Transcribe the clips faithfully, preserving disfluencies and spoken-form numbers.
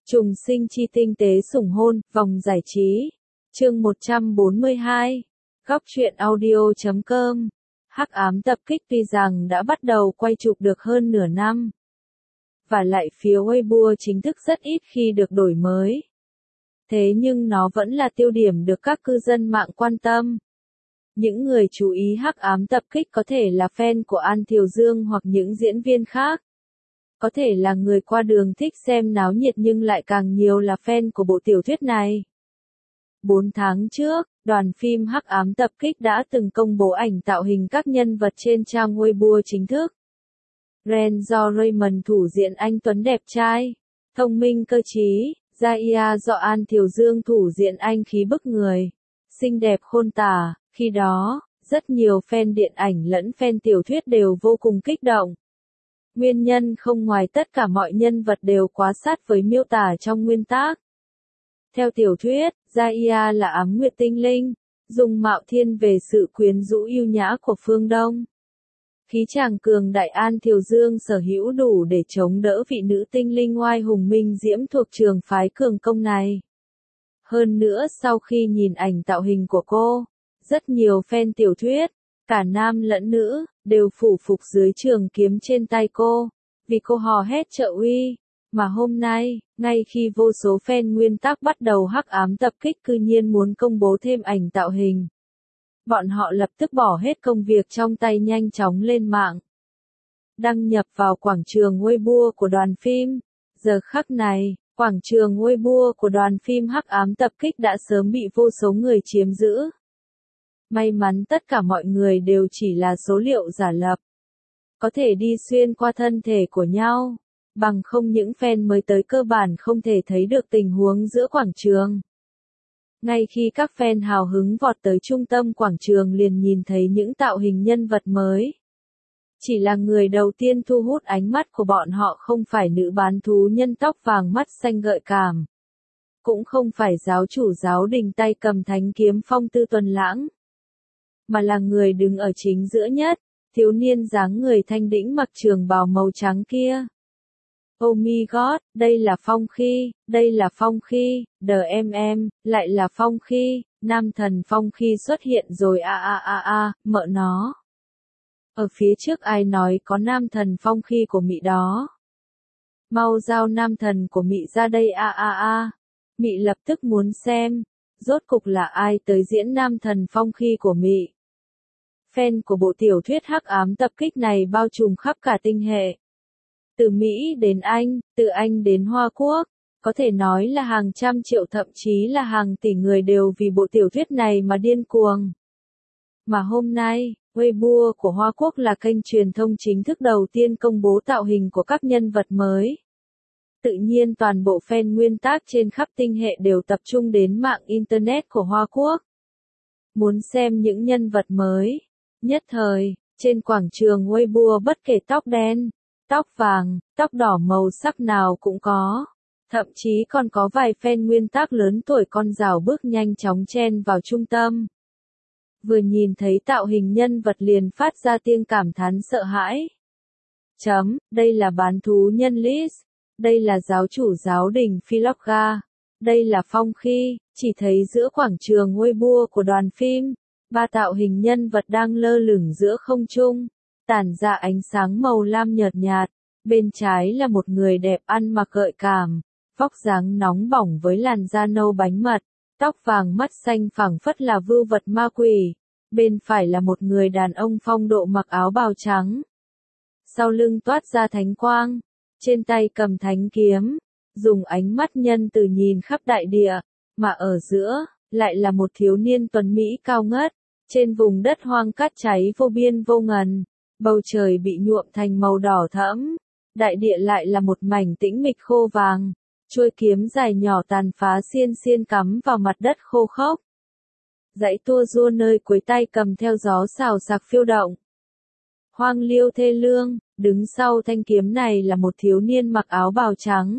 Trùng sinh chi tinh tế sủng hôn, vòng giải trí. Chương một trăm bốn mươi hai. Góc truyện audio chấm com. Hắc ám tập kích tuy rằng đã bắt đầu quay chụp được hơn nửa năm. Và lại phía Weibo chính thức rất ít khi được đổi mới. Thế nhưng nó vẫn là tiêu điểm được các cư dân mạng quan tâm. Những người chú ý hắc ám tập kích có thể là fan của An Thiều Dương hoặc những diễn viên khác. Có thể là người qua đường thích xem náo nhiệt nhưng lại càng nhiều là fan của bộ tiểu thuyết này. Bốn tháng trước, đoàn phim Hắc ám tập kích đã từng công bố ảnh tạo hình các nhân vật trên trang Weibo chính thức. Ren do Raymond thủ diện anh Tuấn đẹp trai, thông minh cơ trí, Zaya do An Thiều Dương thủ diện anh khí bức người, xinh đẹp khôn tả. Khi đó, rất nhiều fan điện ảnh lẫn fan tiểu thuyết đều vô cùng kích động. Nguyên nhân không ngoài tất cả mọi nhân vật đều quá sát với miêu tả trong nguyên tác. Theo tiểu thuyết, Zaya là ám nguyệt tinh linh, dùng mạo thiên về sự quyến rũ yêu nhã của phương Đông. Khí chàng cường đại An Thiều Dương sở hữu đủ để chống đỡ vị nữ tinh linh oai hùng minh diễm thuộc trường phái cường công này. Hơn nữa sau khi nhìn ảnh tạo hình của cô, rất nhiều fan tiểu thuyết, cả nam lẫn nữ, đều phủ phục dưới trường kiếm trên tay cô, vì cô hò hét trợ uy. Mà hôm nay, ngay khi vô số fan nguyên tác bắt đầu hắc ám tập kích cư nhiên muốn công bố thêm ảnh tạo hình. Bọn họ lập tức bỏ hết công việc trong tay nhanh chóng lên mạng. Đăng nhập vào quảng trường Weibo của đoàn phim. Giờ khắc này, quảng trường Weibo của đoàn phim hắc ám tập kích đã sớm bị vô số người chiếm giữ. May mắn tất cả mọi người đều chỉ là số liệu giả lập. Có thể đi xuyên qua thân thể của nhau. Bằng không những fan mới tới cơ bản không thể thấy được tình huống giữa quảng trường. Ngay khi các fan hào hứng vọt tới trung tâm quảng trường liền nhìn thấy những tạo hình nhân vật mới. Chỉ là người đầu tiên thu hút ánh mắt của bọn họ không phải nữ bán thú nhân tóc vàng mắt xanh gợi cảm. Cũng không phải giáo chủ giáo đình tay cầm thánh kiếm phong tư tuần lãng. Mà là người đứng ở chính giữa nhất, thiếu niên dáng người thanh đĩnh mặc trường bào màu trắng kia. Oh my god, đây là Phong Khi, đây là Phong Khi, đờ em em, lại là Phong Khi, nam thần Phong Khi xuất hiện rồi a a a a, mợ nó. Ở phía trước ai nói có nam thần Phong Khi của mị đó. Mau giao nam thần của mị ra đây a a a. Mị lập tức muốn xem, rốt cục là ai tới diễn nam thần Phong Khi của mị. Fan của bộ tiểu thuyết hắc ám tập kích này bao trùm khắp cả tinh hệ. Từ Mỹ đến Anh, từ Anh đến Hoa Quốc, có thể nói là hàng trăm triệu thậm chí là hàng tỷ người đều vì bộ tiểu thuyết này mà điên cuồng. Mà hôm nay, Weibo của Hoa Quốc là kênh truyền thông chính thức đầu tiên công bố tạo hình của các nhân vật mới. Tự nhiên toàn bộ fan nguyên tác trên khắp tinh hệ đều tập trung đến mạng Internet của Hoa Quốc. Muốn xem những nhân vật mới. Nhất thời, trên quảng trường Weibo bất kể tóc đen, tóc vàng, tóc đỏ màu sắc nào cũng có. Thậm chí còn có vài fan nguyên tác lớn tuổi con rào bước nhanh chóng chen vào trung tâm. Vừa nhìn thấy tạo hình nhân vật liền phát ra tiếng cảm thán sợ hãi. Chấm, đây là bán thú nhân Liz, đây là giáo chủ giáo đình Philogga, đây là Phong Khi, chỉ thấy giữa quảng trường Weibo của đoàn phim, ba tạo hình nhân vật đang lơ lửng giữa không trung. Tản ra ánh sáng màu lam nhợt nhạt, bên trái là một người đẹp ăn mặc gợi cảm, vóc dáng nóng bỏng với làn da nâu bánh mật, tóc vàng mắt xanh phảng phất là vưu vật ma quỷ, bên phải là một người đàn ông phong độ mặc áo bào trắng. Sau lưng toát ra thánh quang, trên tay cầm thánh kiếm, dùng ánh mắt nhân từ nhìn khắp đại địa, mà ở giữa, lại là một thiếu niên tuấn Mỹ cao ngất, trên vùng đất hoang cát cháy vô biên vô ngần. Bầu trời bị nhuộm thành màu đỏ thẫm, đại địa lại là một mảnh tĩnh mịch khô vàng, chuôi kiếm dài nhỏ tàn phá xiên xiên cắm vào mặt đất khô khốc. Dãy tua rua nơi cuối tay cầm theo gió xào xạc phiêu động. Hoang liêu thê lương, đứng sau thanh kiếm này là một thiếu niên mặc áo bào trắng.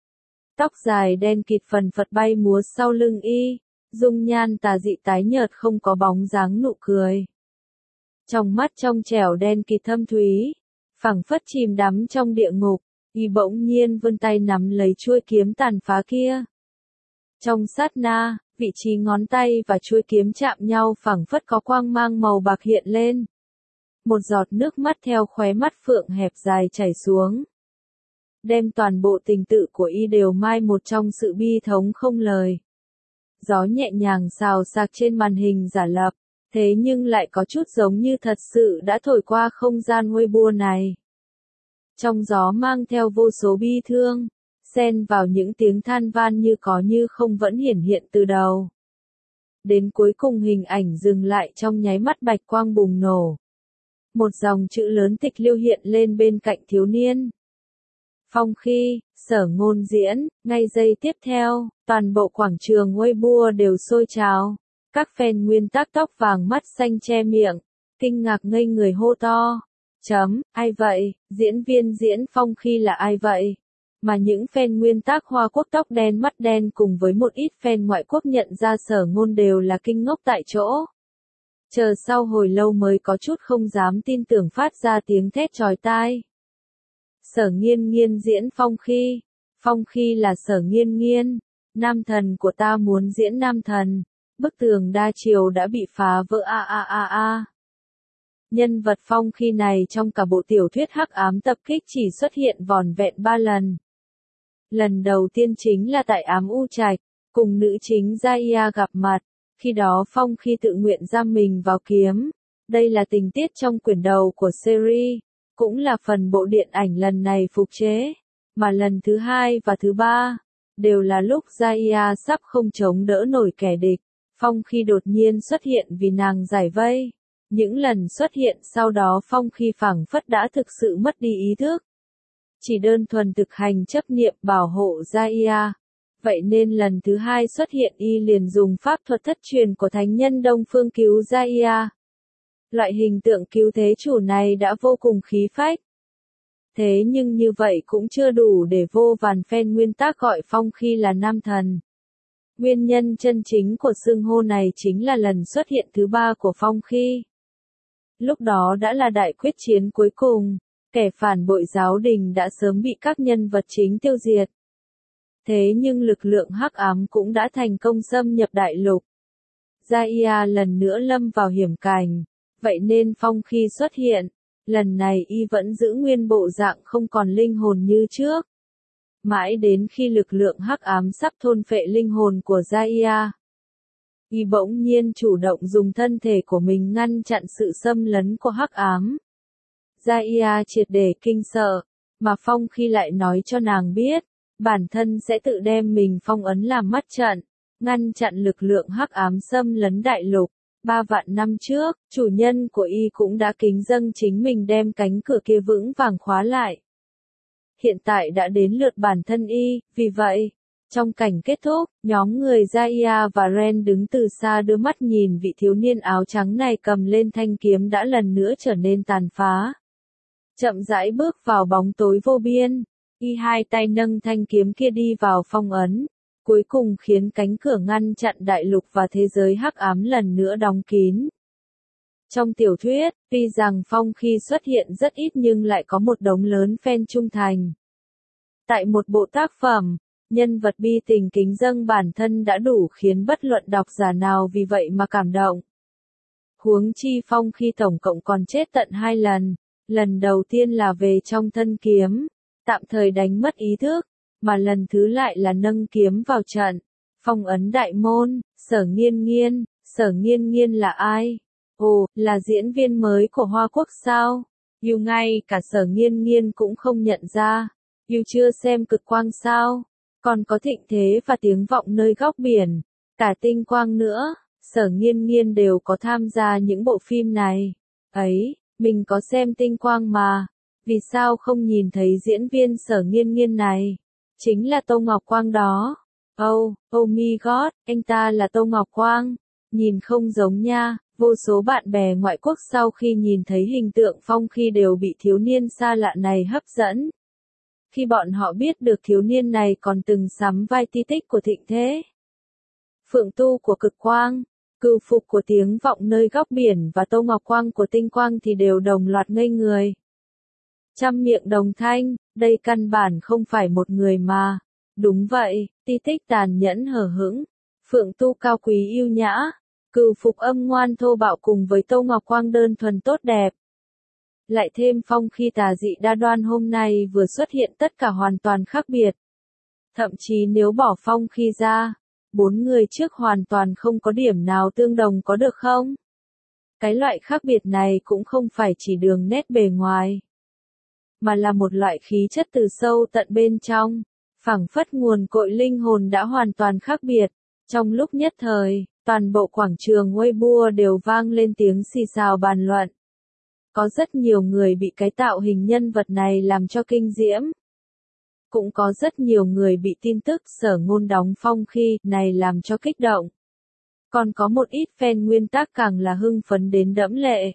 Tóc dài đen kịt phần phật bay múa sau lưng y, dung nhan tà dị tái nhợt không có bóng dáng nụ cười. Trong mắt trong trẻo đen kịt thâm thúy, phảng phất chìm đắm trong địa ngục, Y bỗng nhiên vươn tay nắm lấy chuôi kiếm tàn phá kia. Trong sát na, vị trí ngón tay và chuôi kiếm chạm nhau phảng phất có quang mang màu bạc hiện lên. Một giọt nước mắt theo khóe mắt phượng hẹp dài chảy xuống. Đem toàn bộ tình tự của Y đều mai một trong sự bi thống không lời. Gió nhẹ nhàng xào xạc trên màn hình giả lập, thế nhưng lại có chút giống như thật sự đã thổi qua không gian Weibo này. Trong gió mang theo vô số bi thương, xen vào những tiếng than van như có như không vẫn hiển hiện từ đầu. Đến cuối cùng hình ảnh dừng lại trong nháy mắt bạch quang bùng nổ. Một dòng chữ lớn tịch liêu hiện lên bên cạnh thiếu niên. Phong Khi, Sở Ngôn diễn, ngay giây tiếp theo, toàn bộ quảng trường Weibo đều sôi trào. Các fan nguyên tắc tóc vàng mắt xanh che miệng, kinh ngạc ngây người hô to. Chấm, ai vậy, diễn viên diễn Phong Khi là ai vậy? Mà những fan nguyên tác Hoa Quốc tóc đen mắt đen cùng với một ít fan ngoại quốc nhận ra Sở Ngôn đều là kinh ngốc tại chỗ. Chờ sau hồi lâu mới có chút không dám tin tưởng phát ra tiếng thét chói tai. Sở Nghiên Nghiên diễn Phong Khi. Phong Khi là Sở Nghiên Nghiên. Nam thần của ta muốn diễn nam thần. Bức tường đa chiều đã bị phá vỡ a a a a. Nhân vật Phong Khi này trong cả bộ tiểu thuyết Hắc Ám Tập Kích chỉ xuất hiện vỏn vẹn ba lần. Lần đầu tiên chính là tại Ám U Trạch, cùng nữ chính Gia gặp mặt, khi đó Phong Khi tự nguyện giam mình vào kiếm. Đây là tình tiết trong quyển đầu của series, cũng là phần bộ điện ảnh lần này phục chế, mà lần thứ hai và thứ ba, đều là lúc Gia sắp không chống đỡ nổi kẻ địch, Phong Khi đột nhiên xuất hiện vì nàng giải vây. Những lần xuất hiện sau đó Phong Khi phảng phất đã thực sự mất đi ý thức. Chỉ đơn thuần thực hành chấp niệm bảo hộ Gia. Vậy nên lần thứ hai xuất hiện Y liền dùng pháp thuật thất truyền của thánh nhân Đông Phương cứu Gia. Loại hình tượng cứu thế chủ này đã vô cùng khí phách. Thế nhưng như vậy cũng chưa đủ để vô vàn fan nguyên tác gọi Phong Khi là nam thần. Nguyên nhân chân chính của xưng hô này chính là lần xuất hiện thứ ba của Phong Khi. Lúc đó đã là đại quyết chiến cuối cùng, kẻ phản bội giáo đình đã sớm bị các nhân vật chính tiêu diệt. Thế nhưng lực lượng hắc ám cũng đã thành công xâm nhập đại lục. Gia lần nữa lâm vào hiểm cảnh, vậy nên Phong Khi xuất hiện, lần này Y vẫn giữ nguyên bộ dạng không còn linh hồn như trước. Mãi đến khi lực lượng hắc ám sắp thôn phệ linh hồn của Gia, Y bỗng nhiên chủ động dùng thân thể của mình ngăn chặn sự xâm lấn của hắc ám. Gia triệt để kinh sợ, mà Phong Khi lại nói cho nàng biết, bản thân sẽ tự đem mình phong ấn làm mắt trận, ngăn chặn lực lượng hắc ám xâm lấn đại lục. Ba vạn năm trước, chủ nhân của Y cũng đã kính dâng chính mình đem cánh cửa kia vững vàng khóa lại. Hiện tại đã đến lượt bản thân Y, vì vậy, trong cảnh kết thúc, nhóm người Gia và Ren đứng từ xa đưa mắt nhìn vị thiếu niên áo trắng này cầm lên thanh kiếm đã lần nữa trở nên tàn phá. Chậm rãi bước vào bóng tối vô biên, Y hai tay nâng thanh kiếm kia đi vào phong ấn, cuối cùng khiến cánh cửa ngăn chặn đại lục và thế giới hắc ám lần nữa đóng kín. Trong tiểu thuyết, tuy rằng Phong Khi xuất hiện rất ít nhưng lại có một đống lớn fan trung thành. Tại một bộ tác phẩm, nhân vật bi tình kính dâng bản thân đã đủ khiến bất luận độc giả nào vì vậy mà cảm động. Huống chi Phong Khi tổng cộng còn chết tận hai lần, lần đầu tiên là về trong thân kiếm, tạm thời đánh mất ý thức, mà lần thứ lại là nâng kiếm vào trận, phong ấn đại môn. Sở Nghiên Nghiên, Sở Nghiên Nghiên là ai? Ồ, là diễn viên mới của Hoa Quốc sao? Yêu ngay cả Sở Nghiên Nghiên cũng không nhận ra. Yêu chưa xem Cực Quang sao? Còn có Thịnh Thế và Tiếng Vọng Nơi Góc Biển, cả Tinh Quang nữa. Sở Nghiên Nghiên đều có tham gia những bộ phim này. Ấy, mình có xem Tinh Quang mà. Vì sao không nhìn thấy diễn viên Sở Nghiên Nghiên này? Chính là Tô Ngọc Quang đó. Oh, oh my god, anh ta là Tô Ngọc Quang. Nhìn không giống nha. Vô số bạn bè ngoại quốc sau khi nhìn thấy hình tượng Phong Khi đều bị thiếu niên xa lạ này hấp dẫn. Khi bọn họ biết được thiếu niên này còn từng sắm vai ti tích của Thịnh Thế, Phượng Tu của Cực Quang, Cừu Phục của Tiếng Vọng Nơi Góc Biển và Tô Ngọc Quang của Tinh Quang thì đều đồng loạt ngây người. Trăm miệng đồng thanh, đây căn bản không phải một người mà. Đúng vậy, Ti Tích tàn nhẫn hờ hững, Phượng Tu cao quý yêu nhã, Cửu Phục âm ngoan thô bạo cùng với Tô Ngọc Quang đơn thuần tốt đẹp. Lại thêm Phong Khi tà dị đa đoan hôm nay vừa xuất hiện tất cả hoàn toàn khác biệt. Thậm chí nếu bỏ Phong Khi ra, bốn người trước hoàn toàn không có điểm nào tương đồng có được không? Cái loại khác biệt này cũng không phải chỉ đường nét bề ngoài, mà là một loại khí chất từ sâu tận bên trong, phảng phất nguồn cội linh hồn đã hoàn toàn khác biệt. Trong lúc nhất thời, toàn bộ quảng trường Weibo đều vang lên tiếng xì xào bàn luận. Có rất nhiều người bị cái tạo hình nhân vật này làm cho kinh diễm. Cũng có rất nhiều người bị tin tức Sở Ngôn đóng Phong Khi này làm cho kích động. Còn có một ít fan nguyên tác càng là hưng phấn đến đẫm lệ.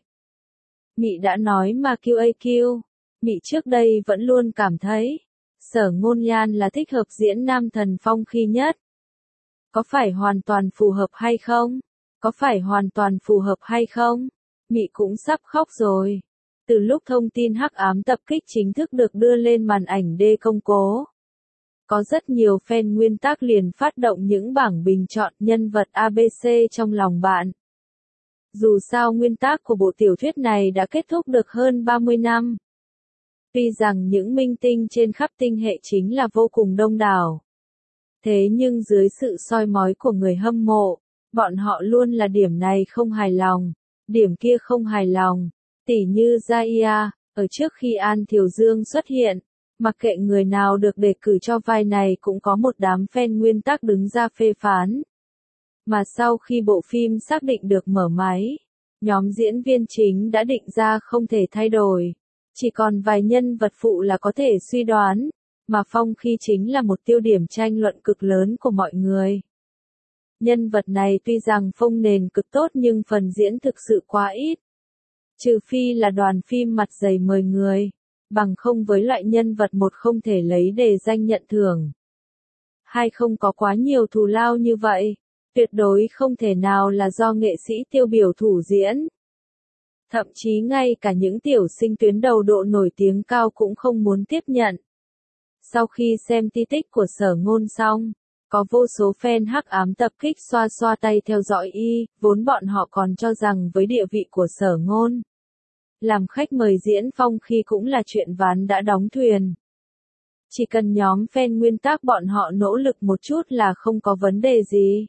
Mị đã nói mà quy a quy, Mị trước đây vẫn luôn cảm thấy, Sở Ngôn Nhan là thích hợp diễn nam thần Phong Khi nhất. Có phải hoàn toàn phù hợp hay không? Có phải hoàn toàn phù hợp hay không? Mị cũng sắp khóc rồi. Từ lúc thông tin hắc ám tập kích chính thức được đưa lên màn ảnh đê công cố, có rất nhiều fan nguyên tác liền phát động những bảng bình chọn nhân vật a bê xê trong lòng bạn. Dù sao nguyên tác của bộ tiểu thuyết này đã kết thúc được hơn ba mươi năm. Tuy rằng những minh tinh trên khắp tinh hệ chính là vô cùng đông đảo. Thế nhưng dưới sự soi mói của người hâm mộ, bọn họ luôn là điểm này không hài lòng, điểm kia không hài lòng. Tỉ như Zaya, ở trước khi An Thiều Dương xuất hiện, mặc kệ người nào được đề cử cho vai này cũng có một đám fan nguyên tác đứng ra phê phán. Mà sau khi bộ phim xác định được mở máy, nhóm diễn viên chính đã định ra không thể thay đổi. Chỉ còn vài nhân vật phụ là có thể suy đoán, mà Phong Khi chính là một tiêu điểm tranh luận cực lớn của mọi người. Nhân vật này tuy rằng phông nền cực tốt nhưng phần diễn thực sự quá ít. Trừ phi là đoàn phim mặt dày mời người, bằng không với loại nhân vật một không thể lấy đề danh nhận thưởng. Hai không có quá nhiều thù lao như vậy, tuyệt đối không thể nào là do nghệ sĩ tiêu biểu thủ diễn. Thậm chí ngay cả những tiểu sinh tuyến đầu độ nổi tiếng cao cũng không muốn tiếp nhận. Sau khi xem Ti Tích của Sở Ngôn xong, có vô số fan hắc ám tập kích xoa xoa tay theo dõi y, vốn bọn họ còn cho rằng với địa vị của Sở Ngôn, làm khách mời diễn Phong Khi cũng là chuyện ván đã đóng thuyền. Chỉ cần nhóm fan nguyên tác bọn họ nỗ lực một chút là không có vấn đề gì.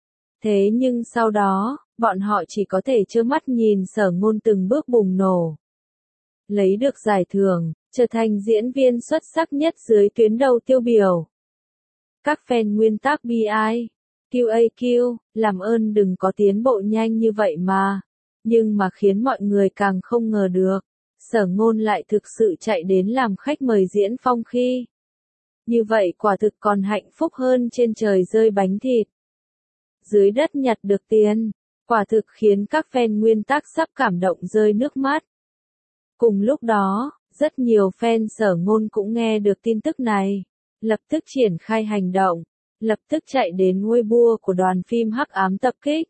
Thế nhưng sau đó, bọn họ chỉ có thể trơ mắt nhìn Sở Ngôn từng bước bùng nổ. Lấy được giải thưởng, trở thành diễn viên xuất sắc nhất dưới tuyến đầu tiêu biểu. Các fan nguyên tác bi ai, quy a quy, làm ơn đừng có tiến bộ nhanh như vậy mà. Nhưng mà khiến mọi người càng không ngờ được, Sở Ngôn lại thực sự chạy đến làm khách mời diễn Phong Khi. Như vậy quả thực còn hạnh phúc hơn trên trời rơi bánh thịt, dưới đất nhặt được tiền, quả thực khiến các fan nguyên tác sắp cảm động rơi nước mắt. Cùng lúc đó, rất nhiều fan Sở Ngôn cũng nghe được tin tức này, lập tức triển khai hành động, lập tức chạy đến Weibo của đoàn phim hắc ám tập kích.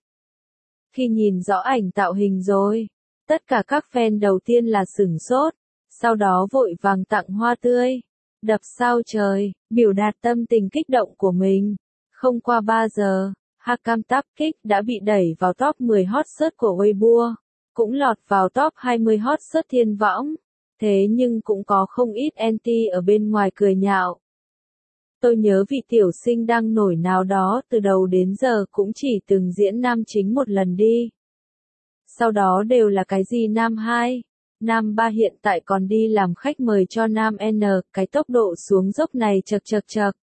Khi nhìn rõ ảnh tạo hình rồi, tất cả các fan đầu tiên là sửng sốt, sau đó vội vàng tặng hoa tươi, đập sao trời, biểu đạt tâm tình kích động của mình. Không qua ba giờ, hắc ám tập kích đã bị đẩy vào top mười hot search của Weibo, cũng lọt vào top hai mươi hot search thiên võng. Thế nhưng cũng có không ít anti ở bên ngoài cười nhạo. Tôi nhớ vị tiểu sinh đang nổi nào đó từ đầu đến giờ cũng chỉ từng diễn nam chính một lần đi. Sau đó đều là cái gì nam hai, nam ba, hiện tại còn đi làm khách mời cho nam N, cái tốc độ xuống dốc này chật chật chật.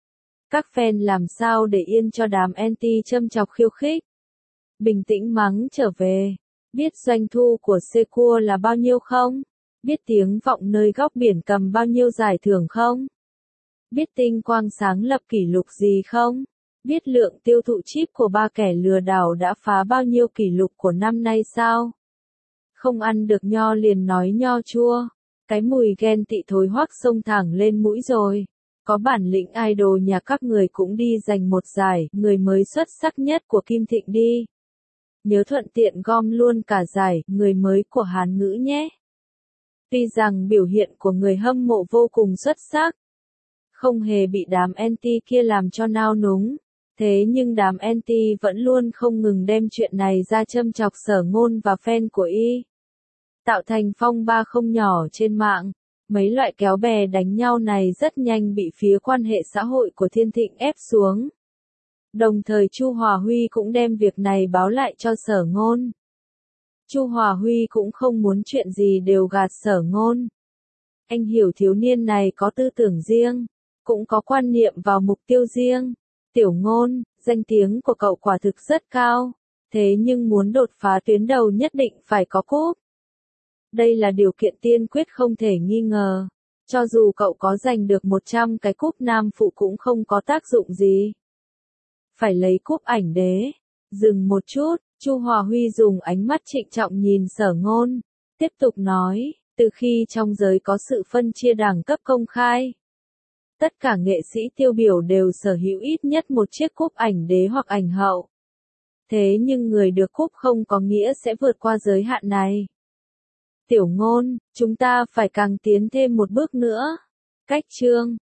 Các fan làm sao để yên cho đám anti châm chọc khiêu khích. Bình tĩnh mắng trở về, biết doanh thu của Secure là bao nhiêu không? Biết tiếng vọng nơi góc biển cầm bao nhiêu giải thưởng không? Biết tinh quang sáng lập kỷ lục gì không? Biết lượng tiêu thụ chip của ba kẻ lừa đảo đã phá bao nhiêu kỷ lục của năm nay sao? Không ăn được nho liền nói nho chua. Cái mùi ghen tị thối hoắc xông thẳng lên mũi rồi. Có bản lĩnh idol nhà các người cũng đi giành một giải, người mới xuất sắc nhất của Kim Thịnh đi. Nhớ thuận tiện gom luôn cả giải, người mới của Hán ngữ nhé. Tuy rằng biểu hiện của người hâm mộ vô cùng xuất sắc, không hề bị đám anti kia làm cho nao núng, thế nhưng đám anti vẫn luôn không ngừng đem chuyện này ra châm chọc Sở Ngôn và fan của y, tạo thành phong ba không nhỏ trên mạng. Mấy loại kéo bè đánh nhau này rất nhanh bị phía quan hệ xã hội của Thiên Thịnh ép xuống. Đồng thời Chu Hòa Huy cũng đem việc này báo lại cho Sở Ngôn. Chu Hòa Huy cũng không muốn chuyện gì đều gạt Sở Ngôn. Anh hiểu thiếu niên này có tư tưởng riêng, cũng có quan niệm vào mục tiêu riêng. Tiểu Ngôn, danh tiếng của cậu quả thực rất cao, thế nhưng muốn đột phá tuyến đầu nhất định phải có cúp. Đây là điều kiện tiên quyết không thể nghi ngờ. Cho dù cậu có giành được một trăm cái cúp nam phụ cũng không có tác dụng gì. Phải lấy cúp ảnh đế. Dừng một chút, Chu Hòa Huy dùng ánh mắt trịnh trọng nhìn Sở Ngôn, tiếp tục nói, từ khi trong giới có sự phân chia đẳng cấp công khai, tất cả nghệ sĩ tiêu biểu đều sở hữu ít nhất một chiếc cúp ảnh đế hoặc ảnh hậu. Thế nhưng người được cúp không có nghĩa sẽ vượt qua giới hạn này. Tiểu Ngôn, chúng ta phải càng tiến thêm một bước nữa. Cách chương